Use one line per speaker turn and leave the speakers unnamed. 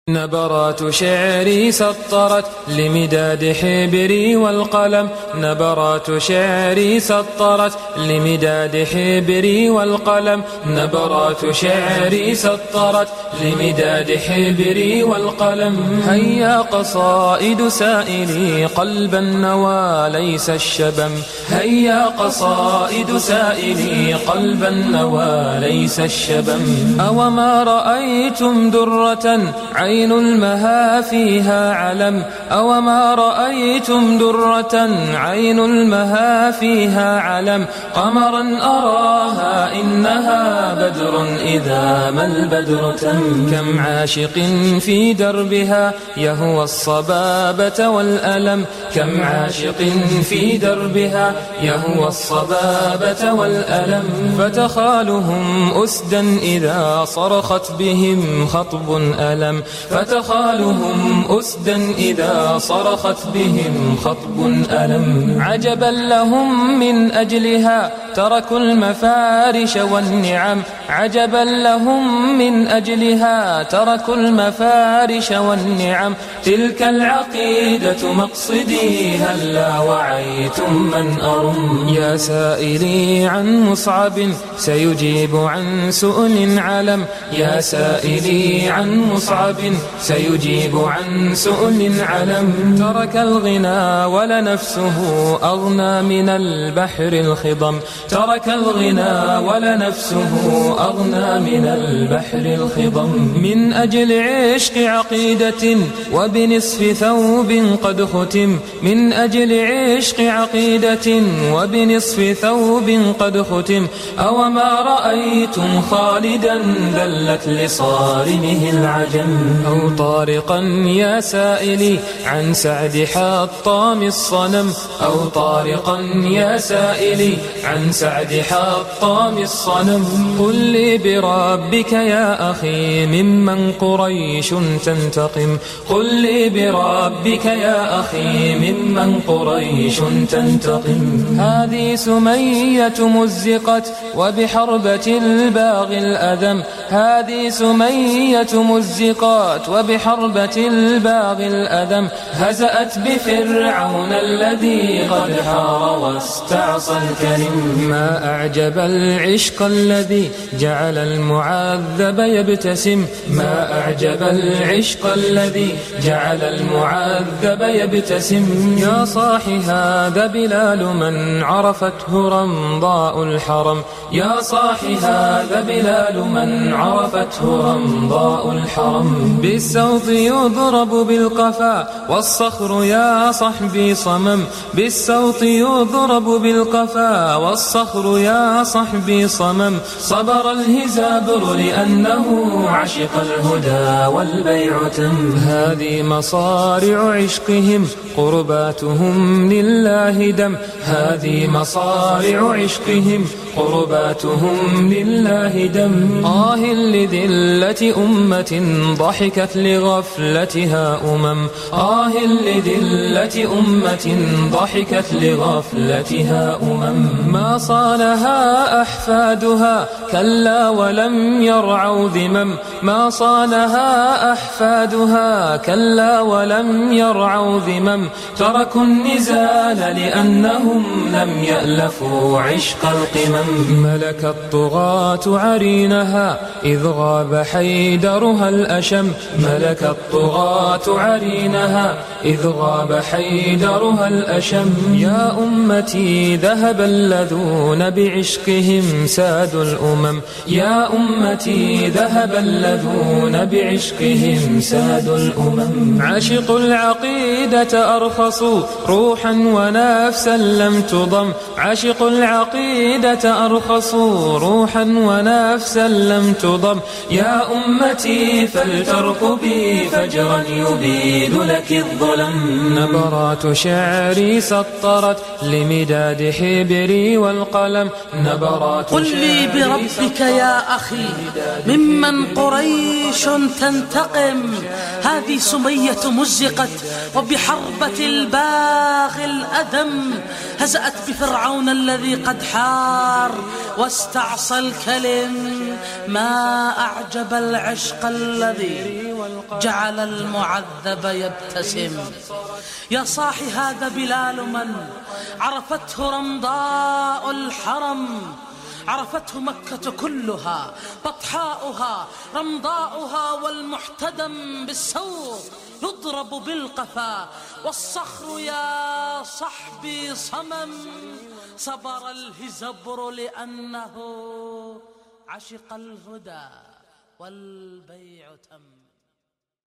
نبرات شعري سطرت لمداد حبري والقلم، نبرات شعري سطرت لمداد حبري والقلم، نبرات شعري سطرت لمداد حبري والقلم. هيا قصائد سائلي قلب النوى ليس الشبم، هيا قصائد سائلي قلب النوى ليس الشبم. أوما رأيتم درة عين المها فيها علم، أوما رأيتم درة عين المها فيها علم. قمرا أراها إنها بدر إذا ما البدر تم. كم عاشق في دربها يهوى الصبابة والألم، كم عاشق في دربها يهوى الصبابة والألم. فتخالهم أسدا إذا صرخت بهم خطب ألم، فتخالهم أسدا إذا صرخت بهم خطب ألم. عجبا لهم من أجلها تركوا المفارش والنعم، عجبا لهم من أجلها تركوا المفارش والنعم. تلك العقيدة مقصدي هلا وعيتم من أرم. يا سائلي عن مصعب سيجيب عن سؤل علم، يا سائلي عن مصعب سيجيب عن سؤل علم. ترك الغنى ولنفسه أغنى من البحر الخضم، ترك الغنى ولنفسه أغنى من البحر الخضم. من أجل عشق عقيدة وبنصف ثوب قد ختم، من أجل عشق عقيدة وبنصف ثوب قد ختم. أوما رأيتم خالدا ذلت لصارمه العجم. أو طارقا يا سائلي عن سعد حطام الصنم، أو طارقا يا سائلي عن سعد حطام الصنم. قل لي بربك يا أخي ممن قريش تنتقم، قل لي بربك يا أخي ممن قريش تنتقم. هذه سمية مزقت وبحربة الباغي الأذم، هذه سمية مزقت وبحربة الباغي الأذم. هزأت بفرعون الذي قد حار واستعصى الكريم. ما أعجب العشق الذي جعل المعذب يبتسم، ما أعجب العشق الذي جعل المعذب يبتسم. يا صاح هذا بلال من عرفته رمضاء الحرم، يا صاح هذا بلال من عرفته رمضاء الحرم. بالسوط يضرب بالقفا والصخر يا صحبي صمم، بالسوط يضرب بالقفا والصخر يا صحبي صمم. صبر الهزابر لأنه عشق الهدى والبيع تم. هذه مصارع عشقهم قرباتهم لله دم، هذه مصارع عشقهم قرباتهم لله دم. آه لذلة أمة ضحكت لغفلتها أمم، آه لذلة أمة ضحكت لغفلتها أمم. ما صانها أحفادها كلا ولم يرعوا ذمم، ما صانها أحفادها كلا ولم يرعوا ذمم. تركوا النزال لأنهم لم يألفوا عشق القمم. ملك الطغاة عرينها إذ غاب حيدرها الأشم، ملك الطغاة عرينها إذ غاب حيدرها الأشم. يا أمتي ذهب اللذون بعشقهم سادوا الأمم، يا أمتي ذهب اللذون بعشقهم سادوا الأمم. عاشقوا العقيدة أرخصوا روحا ونفسا لم تضم، عاشقوا العقيدة أرخصوا روحا ونفسا لم تضم. يا أمتي فلترقبي فجرا يبيد لك الظلم. نبرات شعري سطرت لمداد حبري والقلم، نبرات
قل لي بربك يا أخي ممن قريش تنتقم. هذه سمية مزقت وبحربة الباغي الأدم. هزأت بفرعون الذي قد حار واستعصى الكلم. ما أعجب العشق الذي جعل المعذب يبتسم. يا صاحي هذا بلال من عرفته رمضاء الحرم، عرفته مكة كلها، بطحاؤها رمضاؤها، والمحتدم بالسوق يضرب بالقفا، والصخر يا صحبي صمم. صبر الهزبر لأنه عشق الهدى والبيع تم.